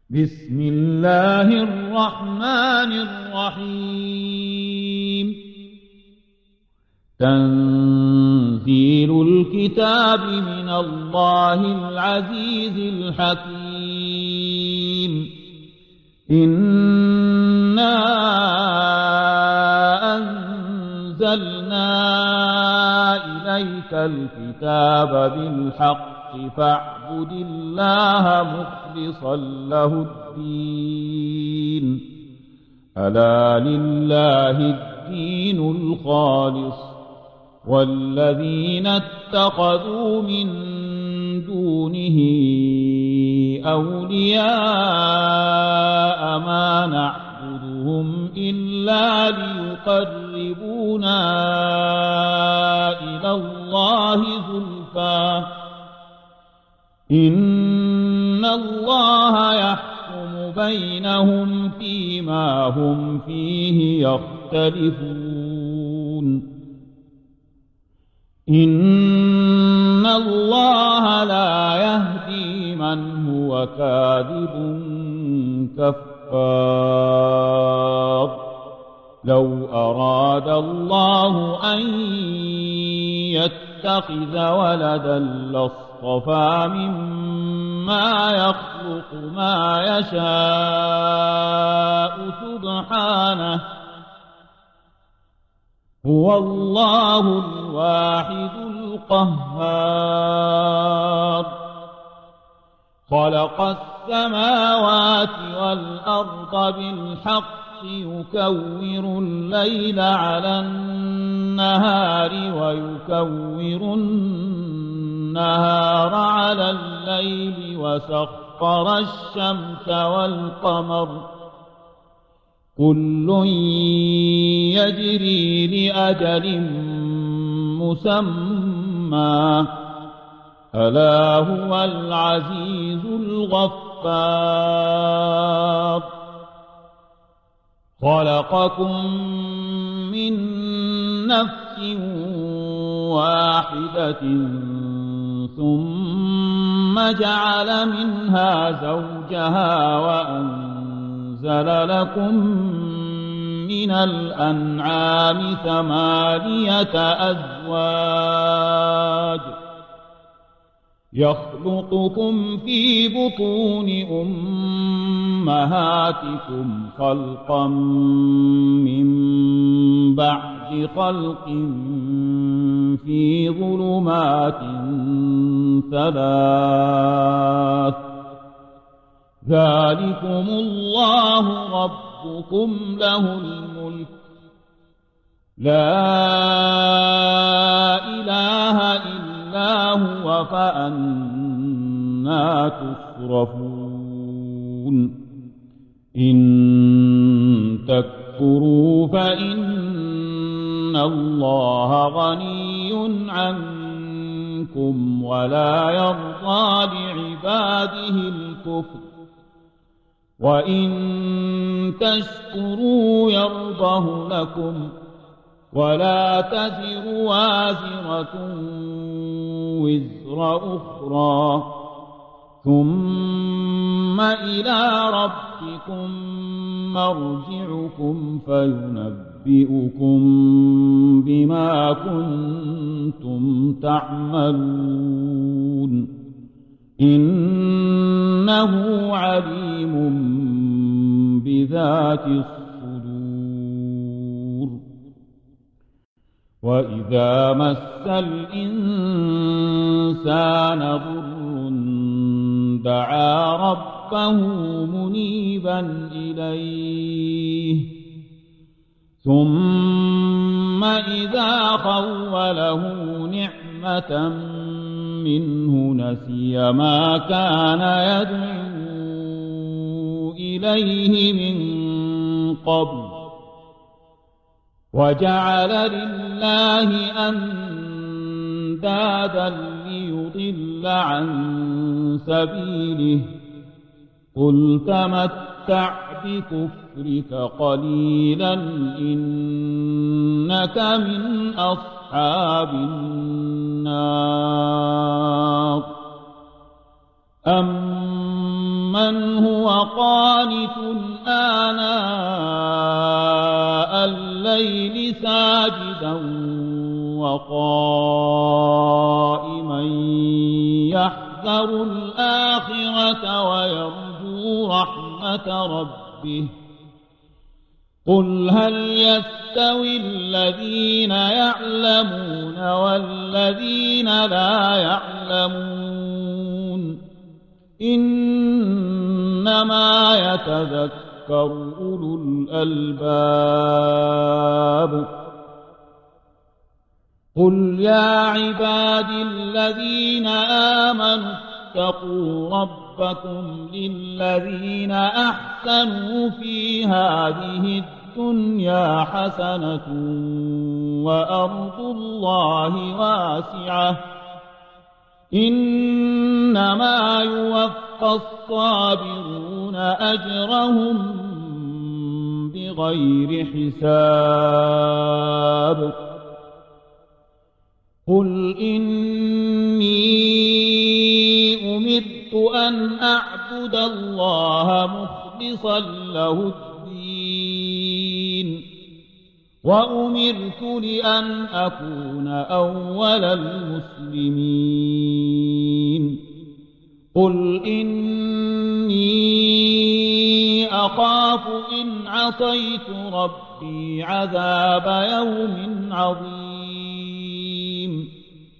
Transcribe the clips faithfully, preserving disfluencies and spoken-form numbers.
بسم الله الرحمن الرحيم تنزيل الكتاب من الله العزيز الحكيم إنا أنزلنا إليك الكتاب بالحق فاعبد الله مخلصا له الدين ألا لله الدين الخالص والذين اتخذوا من دونه أولياء ما نعبدهم إلا ليقربونا إلى الله زلفى إن الله يحكم بينهم فيما هم فيه يختلفون إن الله لا يهدي من هو كاذب كفار لو أراد الله أن يتخذ ولدا لاصطفى مما يخلق ما يشاء سبحانه هو الله الواحد القهار خلق السماوات والأرض بالحق يكور الليل على النهار ويكور النهار على الليل وسخر الشمس والقمر كل يجري لأجل مسمى ألا هو العزيز الغفار خلقكم من نفس واحدة ثم جعل منها زوجها وأنزل لكم من الأنعام ثمانية أزواج يخلقكم في بطون أمهاتكم خلقا من بعد خلق في ظلمات ثلاث ذلكم الله ربكم له الملك لا إله إلا هو فأنى تصرفون إن تكفروا فإن الله غني عنكم ولا يرضى لعباده الكفر وإن تشكروا يرضه لكم ولا تزر وازرة وزر أخرى ثم إلى ربكم مرجعكم فينبئكم بما كنتم تعملون إنه عليم بذات الصدور وإذا مس الإنسان ضر دعا ربه منيبا إليه ثم إذا خوله نعمة منه نسي ما كان يدعو إليه من قبل وجعل لله أندادا ليضل عن سبيله قل تمتع بكفرك قليلا إنك من أصحاب النار أَمَّنْ هُوَ قَانِتٌ آنَاءَ اللَّيْلِ سَاجِدًا وَقَائِمًا يَحْذَرُ الْآخِرَةَ وَيَرْجُو رَحْمَةَ رَبِّهِ قُلْ هَلْ يَسْتَوِي الَّذِينَ يَعْلَمُونَ وَالَّذِينَ لَا يَعْلَمُونَ إِنَّمَا يَتَذَكَّرُ أُولُو الْأَلْبَابِ قُلْ يَا عِبَادِي الَّذِينَ آمَنُوا اتَّقُوا رَبَّكُمْ لِلَّذِينَ أَحْسَنُوا فِي هَذِهِ الدُّنْيَا حَسَنَةٌ وَأَرْضُ اللَّهِ وَاسِعَةٌ إِنَّمَا يُوَفَّى الصَّابِرُونَ أَجْرَهُم بِغَيْرِ حِسَابٍ قُلْ إِنِّي أُمِرْتُ أَنْ أَعْبُدَ اللَّهَ مُخْلِصًا لَهُ الدِّينَ وَأُمِرْتُ لِأَنْ أَكُونَ أَوَّلَ الْمُسْلِمِينَ قُلْ إِنِّي أَخَافُ إِنْ عَصَيْتُ رَبِّي عَذَابَ يَوْمٍ عَظِيمٍ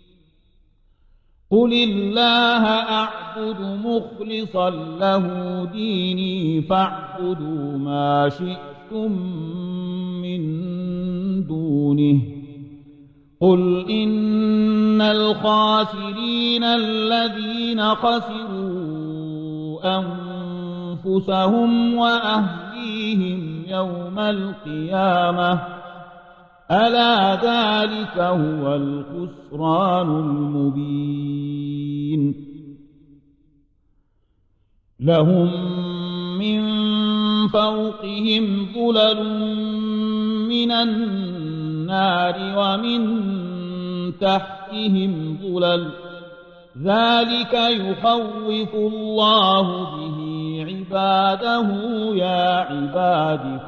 قُلِ اللَّهَ أَعْبُدُ مُخْلِصًا لَهُ دِينِي فَاعْبُدُوا مَا شِئْتُم مِّن دُونِهِ قُلْ إِنَّ الْخَاسِرِينَ الَّذِينَ خَسِرُوا أَنفُسَهُمْ وَأَهْلِيهِمْ يَوْمَ الْقِيَامَةِ أَلَا ذَلِكَ هُوَ الْخُسْرَانُ الْمُبِينُ لَهُم مِّن فَوْقِهِمْ ظُلَلٌ مِّنَ النَّارِ وَمِن تَحْتِهِمْ ظُلَلٌ ذَلِكَ يُخَوِّفُ اللَّهُ بِهِ عِبَادَهُ يَا عِبَادِ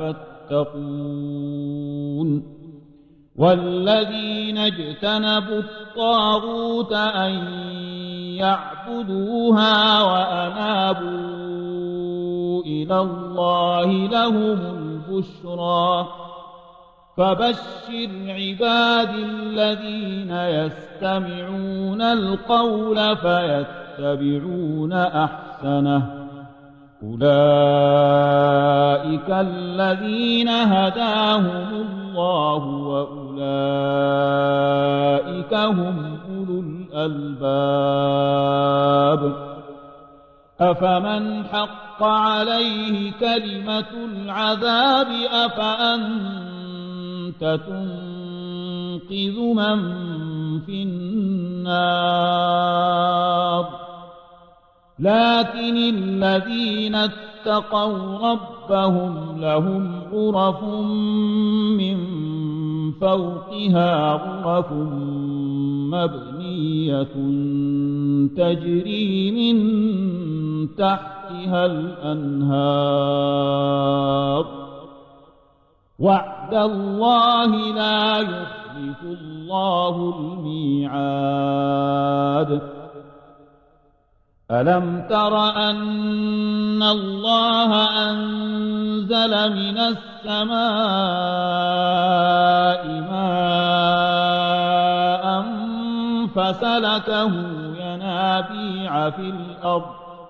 فَاتَّقُونِ وَالَّذِينَ اجْتَنَبُوا الطَّاغُوتَ أَن يَعْبُدُوهَا وَأَنَابُوا إِلَى اللَّهِ لَهُمُ الْبُشْرَى فَبَشِّرْ عِبَادِي الَّذِينَ يَسْتَمِعُونَ الْقَوْلَ فَيَتَّبِعُونَ أَحْسَنَهُ أُولَئِكَ الَّذِينَ هَدَاهُمُ اللَّهُ وَأُولَئِكَ هُمْ أُولُو الْأَلْبَابِ أَفَمَنْ حَقَّ عَلَيْهِ كَلِمَةُ الْعَذَابِ أَفَأَنْتَ تُنقِذُ مَنْ فِي النَّارِ لكن الذين اتقوا ربهم لهم غرف من فوقها غرف مبنية تجري من تحتها الأنهار وعد الله لا يخلف الله الميعاد ألم تر أن الله أنزل من السماء ماء فسلكه ينابيع في الأرض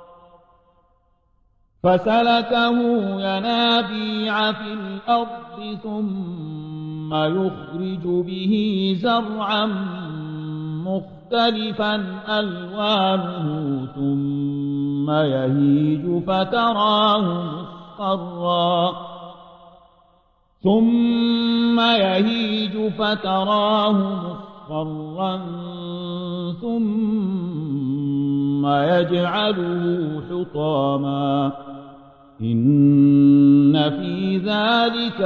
فسلكه ينابيع في الأرض ثم يخرج به زرعا مختلفا ألوانه ثم يهيج فتراه مصفرا ثم يهيج فتراه مصفرا ثم يجعله حطاما إن في ذلك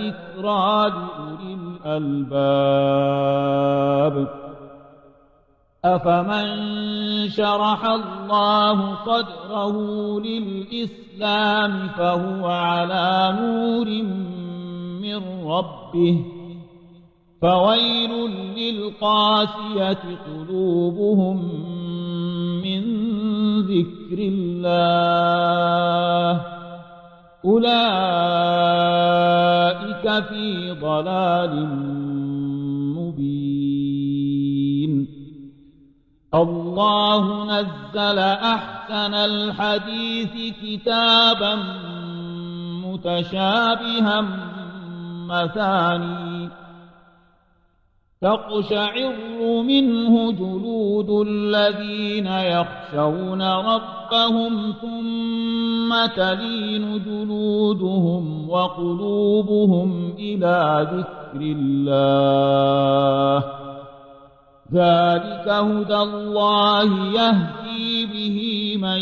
لذكرى لأولي الألباب أفمن شرح الله صدره للإسلام فهو على نور من ربه فويل للقاسية قلوبهم من ذكر الله أولئك في ضلال مبين. الله نزل أحسن الحديث كتابا متشابها مثاني تقشعر منه جلود الذين يخشون ربهم ثم تلين جلودهم وقلوبهم إلى ذكر الله ذلك هدى الله يهدي به من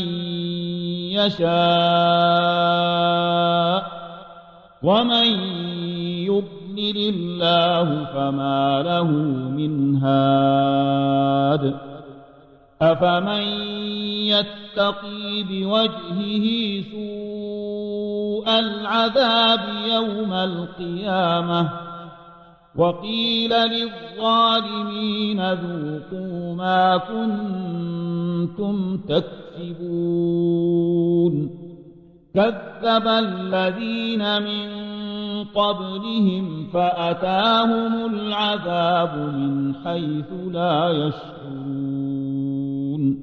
يشاء ومن يضلل الله فما له من هاد. أفمن يتقي بوجهه سوء العذاب يوم القيامة وقيل للظالمين ذوقوا ما كنتم تكسبون. كذب الذين من قبلهم فأتاهم العذاب من حيث لا يشعرون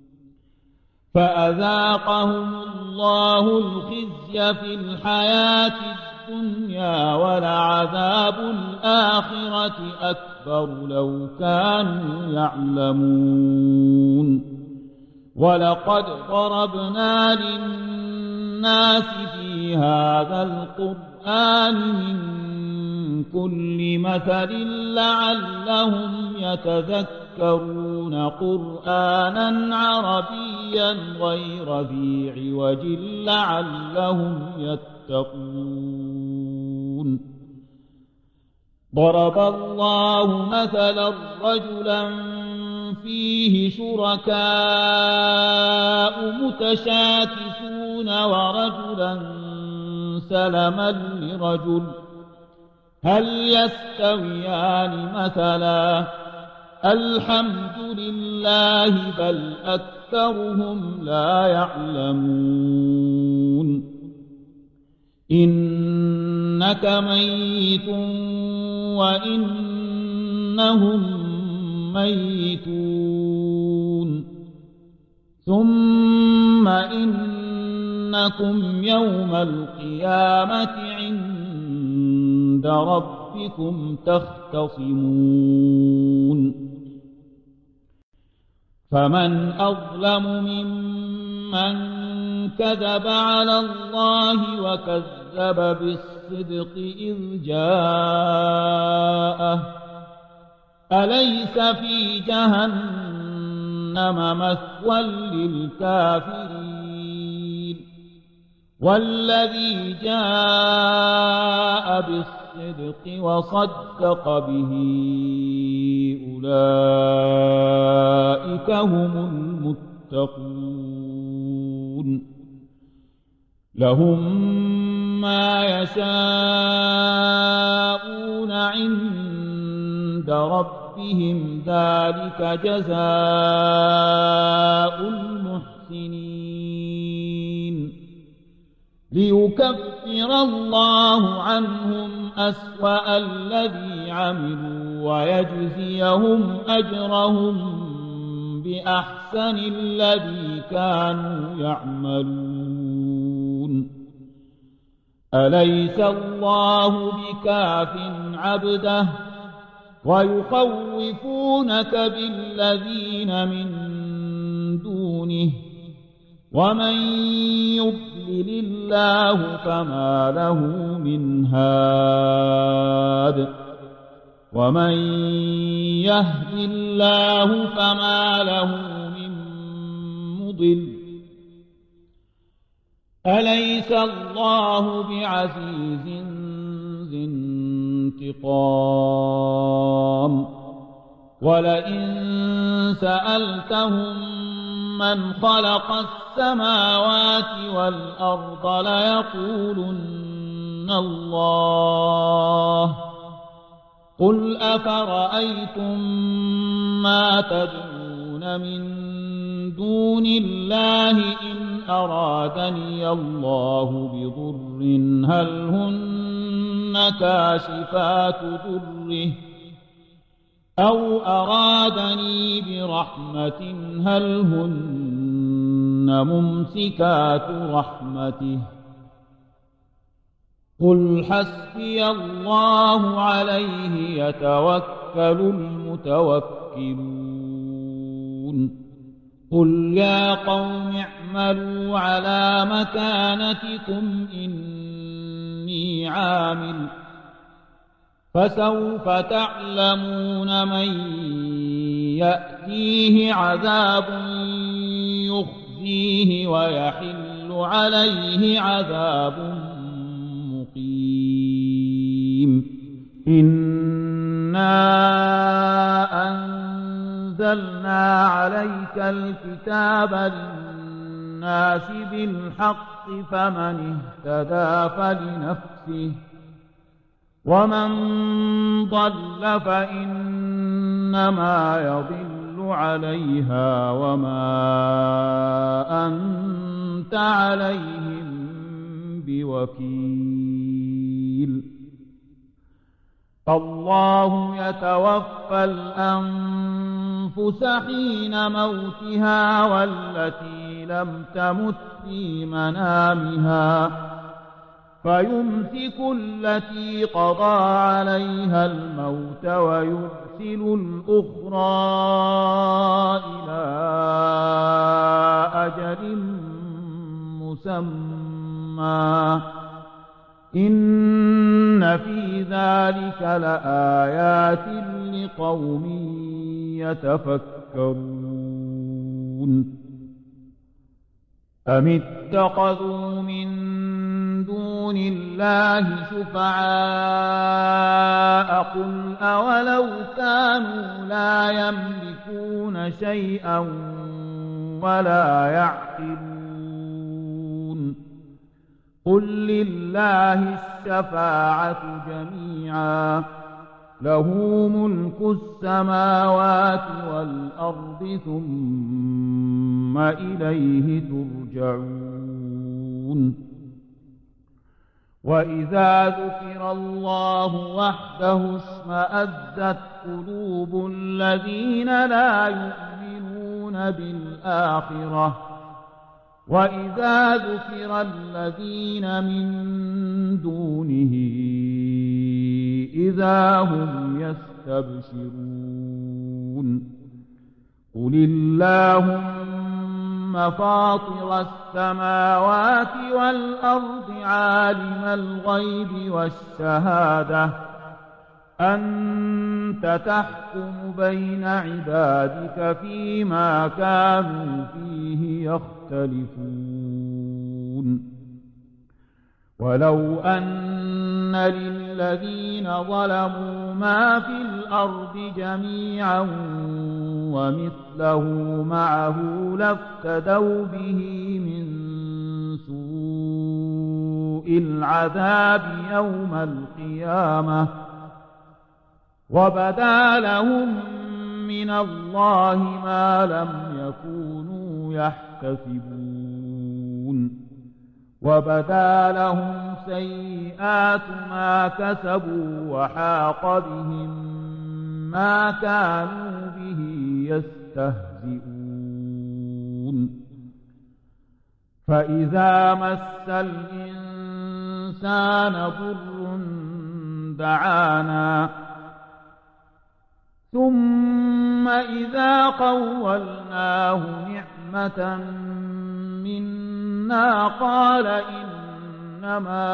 فأذاقهم الله الخزي في الحياة الدنيا ولعذاب الآخرة أكبر لو كانوا يعلمون. ولقد ضربنا للناس في هذا القرآن من كل مثل لعلهم يتذكرون قرآنا عربيا غير ذي عوج لعلهم يتقون. ضرب الله مثلا رجلا فيه شركاء متشاكسون ورجلا سلما لرجل هل يستويان مثلا الحمد لله بل أكثرهم لا يعلمون. إنك ميت وإنهم ميتون ثم إنكم يوم القيامة عند ربكم تختصمون. فمن أظلم ممن كذب على الله وكذب بالصدق إذ جاءه أليس في جهنم مثوى للكافرين والذي جاء بالصدق وصدق به أولئك هم المتقون. لهم ما يشاءون عند ربهم ذلك جزاء المحسنين. ليكفر الله عنهم أسوأ الذي عملوا ويجزيهم أجرهم بأحسن الذي كانوا يعملون. أليس الله بكاف عبده ويخوفونك بالذين من دونه ومن يضلل الله فما له من هاد ومن يهد الله فما له من مضل. أليس الله بعزيز ذي انتقام. ولئن سألتهم من خلق السماوات والأرض ليقولن الله قل أفرأيتم ما تدعون من دون الله إن أرادني الله بضر هل هن كاشفات ضره أو أرادني برحمة هل هن ممسكات رحمته قل حسبي الله عليه يتوكل المتوكلون قل يا قوم اعملوا على مكانتكم إني عامل فسوف تعلمون من يأتيه عذاب يخزيه ويحل عليه عذاب مقيم إنا أنزلنا عليك الكتاب للناس بالحق فمن اهتدى فلنفسه ومن ضل فإنما يضل عليها وما أنت عليهم بوكيل الله يتوفى الأنفس حين موتها والتي لم تمت في منامها فيمسك التي قضى عليها الموت ويرسل الأخرى إلى أجل مسمى إن في ذلك لآيات لقوم يتفكرون أم اتخذوا من دون الله شفعاء قل أولو كانوا لا يملكون شيئا ولا يعقلون قل لله الشفاعة جميعا له ملك السماوات والأرض ثم إليه ترجعون وإذا ذكر الله وحده اشمأزت قلوب الذين لا يؤمنون بالآخرة وإذا ذكر الذين من دونه إذا هم يستبشرون قل اللهم فاطر السماوات والأرض عالم الغيب والشهادة أنت تحكم بين عبادك فيما كانوا فيه يختلفون ولو أن للذين ظلموا ما في الأرض جميعا ومثله معه لافتدوا به من سوء العذاب يوم القيامة وبدا لهم من الله ما لم يكونوا يحتسبون وبدا لهم سيئات ما كسبوا وحاق بهم ما كانوا به يستهزئون فإذا مس الإنسان ضر دعانا ثم إذا خولناه نعمة منا قال إنما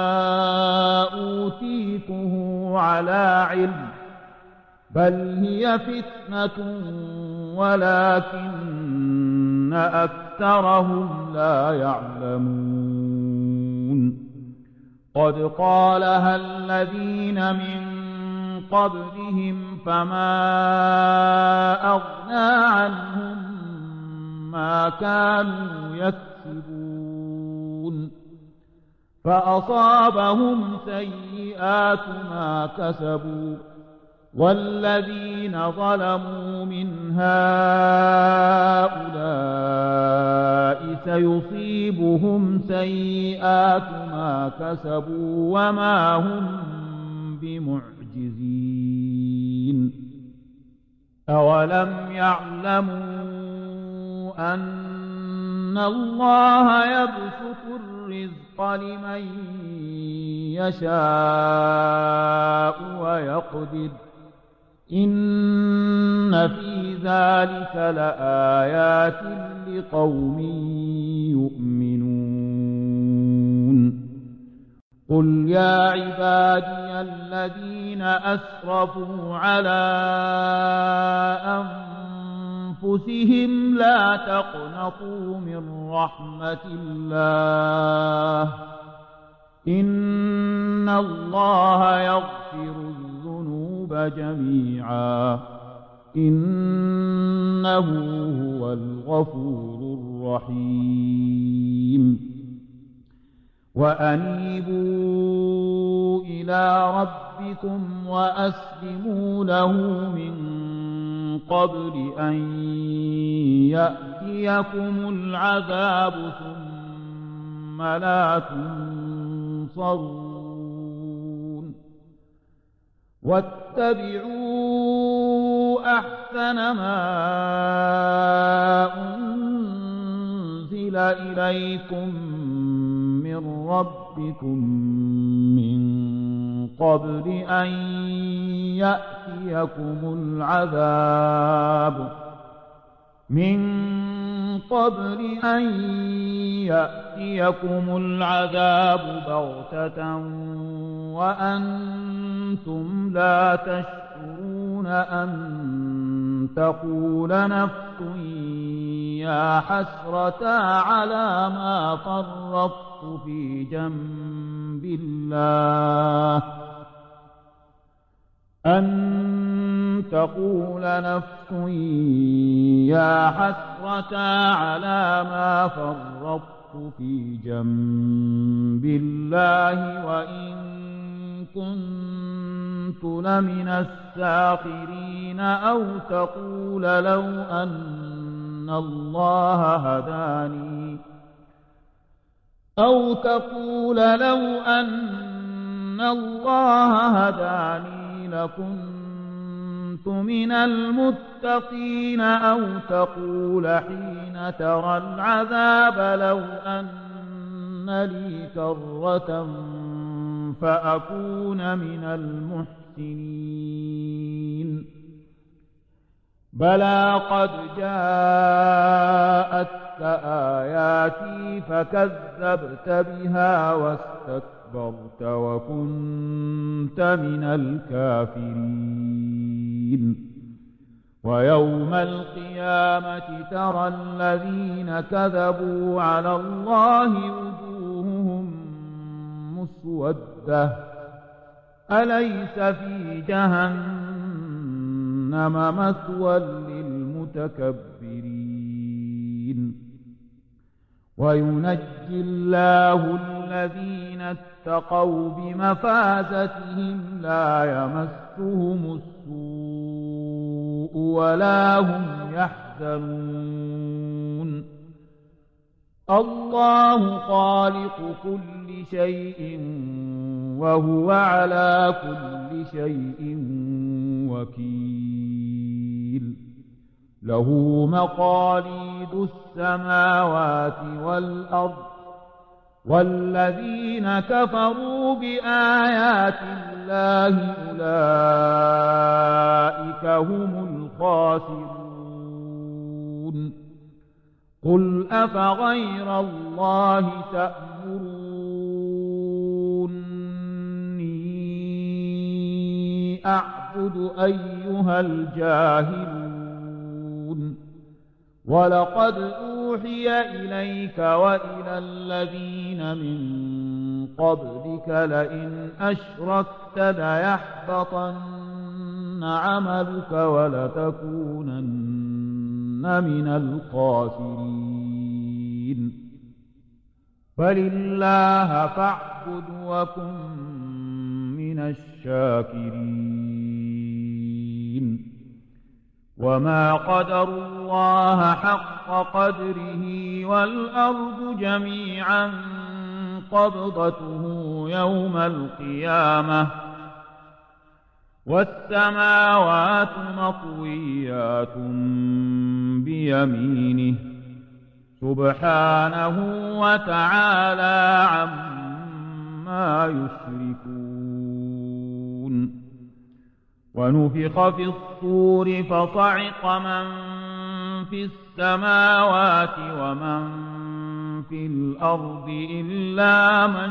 أوتيته على علم بل هي فتنة ولكن أكثرهم لا يعلمون قد قالها الذين من قبلهم فما أغنى عنهم ما كانوا يكسبون فأصابهم سيئات ما كسبوا والذين ظلموا من هؤلاء سيصيبهم سيئات ما كسبوا وما هم بمعجزين أولم يعلموا أن الله يبسط الرزق لمن يشاء ويقدر إن في ذلك لآيات لقوم يؤمنون قل يا عبادي الذين أسرفوا على أنفسهم لا تقنطوا من رحمة الله إن الله يغفر الذنوب جميعا إنه هو الغفور الرحيم وأنيبوا إلى ربكم وأسلموا له من قبل أن يأتيكم العذاب ثم لا تنصرون واتبعوا أحسن ما أنزل إليكم من ربكم من قبل أن يأتيكم العذاب من قبل أن يأتيكم العذاب بغتة وأنتم لا تشعرون أن تقول نفس يا حسرة على ما فرطت في جنب الله أن تقول نفس يا حسرة على ما فرطت في جنب الله وإن كنت لمن الساخرين أو تقول لو أن الله هداني أو تقول لو أن الله هداني لكنت من المتقين أو تقول حين ترى العذاب لو أن لي كرة فأكون من المحسنين بلى قد جاءتك آياتي فكذبت بها واستكبرت وكنت من الكافرين ويوم القيامة ترى الذين كذبوا على الله وجوههم مسودة أليس في جهنم مثوى للمتكبرين وينجي الله الذين اتقوا بمفازتهم لا يمسهم السوء ولا هم يحزنون الله خالق كل شيء وهو على كل شيء وكيل له مقاليد السماوات والأرض والذين كفروا بآيات الله أولئك هم الخاسرون قل أفغير الله تأمروني أعبد أيها الجاهلون ولقد أوحي إليك وإلى الذين من قبلك لئن أشركت ليحبطن عملك ولتكونن من الخاسرين بل الله فاعبد وكن من الشاكرين وما قدروا الله حق قدره والأرض جميعا قبضته يوم القيامة والسماوات مطويات بيمينه سبحانه وتعالى عما يشركون ونفخ في الصور فصعق من في السماوات ومن في الأرض إلا من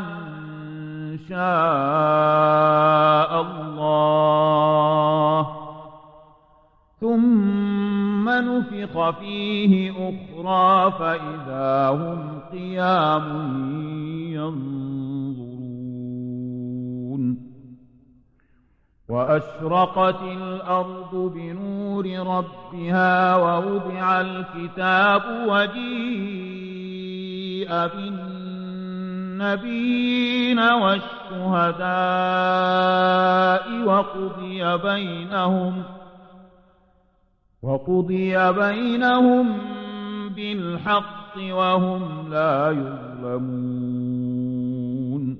شاء الله ثم نفخ فيه أخرى فإذا هم قيام ينظرون وأشرقت الأرض بنور ربها ووضع الكتاب وجيء بالنبيين والشهداء وقضي بينهم وقضي بينهم بالحق وهم لا يظلمون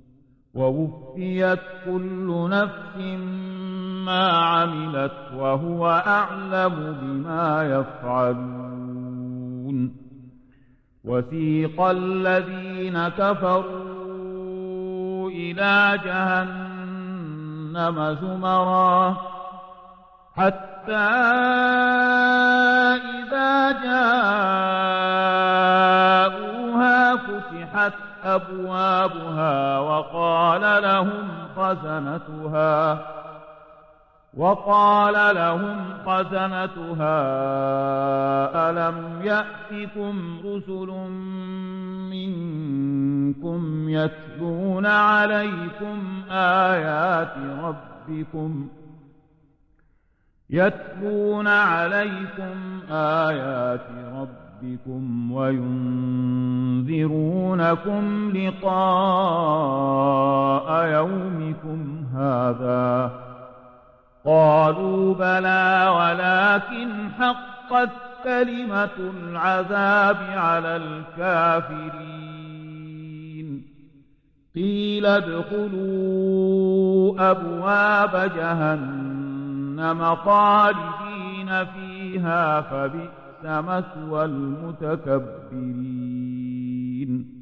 ووفيت كل نفس ما عملت وهو أعلم بما يفعلون وسيق الذين كفروا إلى جهنم زمرا حتى إذا جاءوها فتحت أبوابها وقال لهم خزنتها وقال لهم خزنتها ألم يأتكم رسل منكم يتلون عليكم آيات ربكم يتلون عليكم آيات ربكم وينذرونكم لقاء يومكم هذا قالوا بلى ولكن حقت كلمة العذاب على الكافرين قيل ادخلوا أبواب جهنم خالدين فيها فبئس مثوى المتكبرين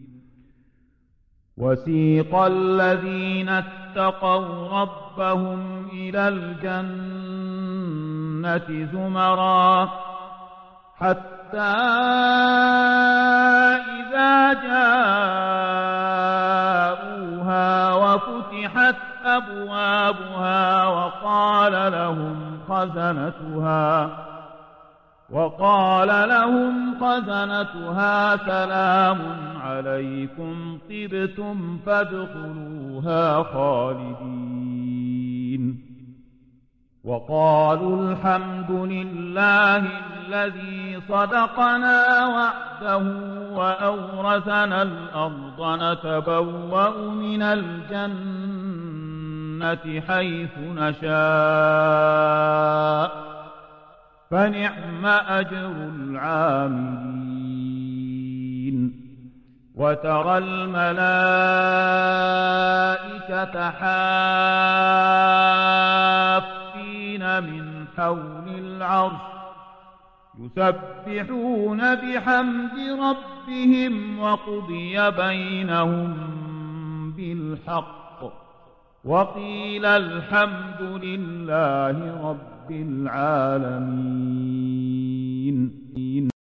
وسيق الذين اتقوا ربهم إلى الجنة زمرا حتى إذا جاءوها وفتحت أبوابها وقال لهم خزنتها وقال لهم خزنتها سلام عليكم طبتم فادخلوها خالدين وقالوا الحمد لله الذي صدقنا وعده وأورثنا الأرض نتبوأ من الجنة حيث نشاء فنعم أجر العاملين وترى الملائكة حافين من حول العرش يسبحون بحمد ربهم وقضي بينهم بالحق وقيل الحمد لله رب العالمين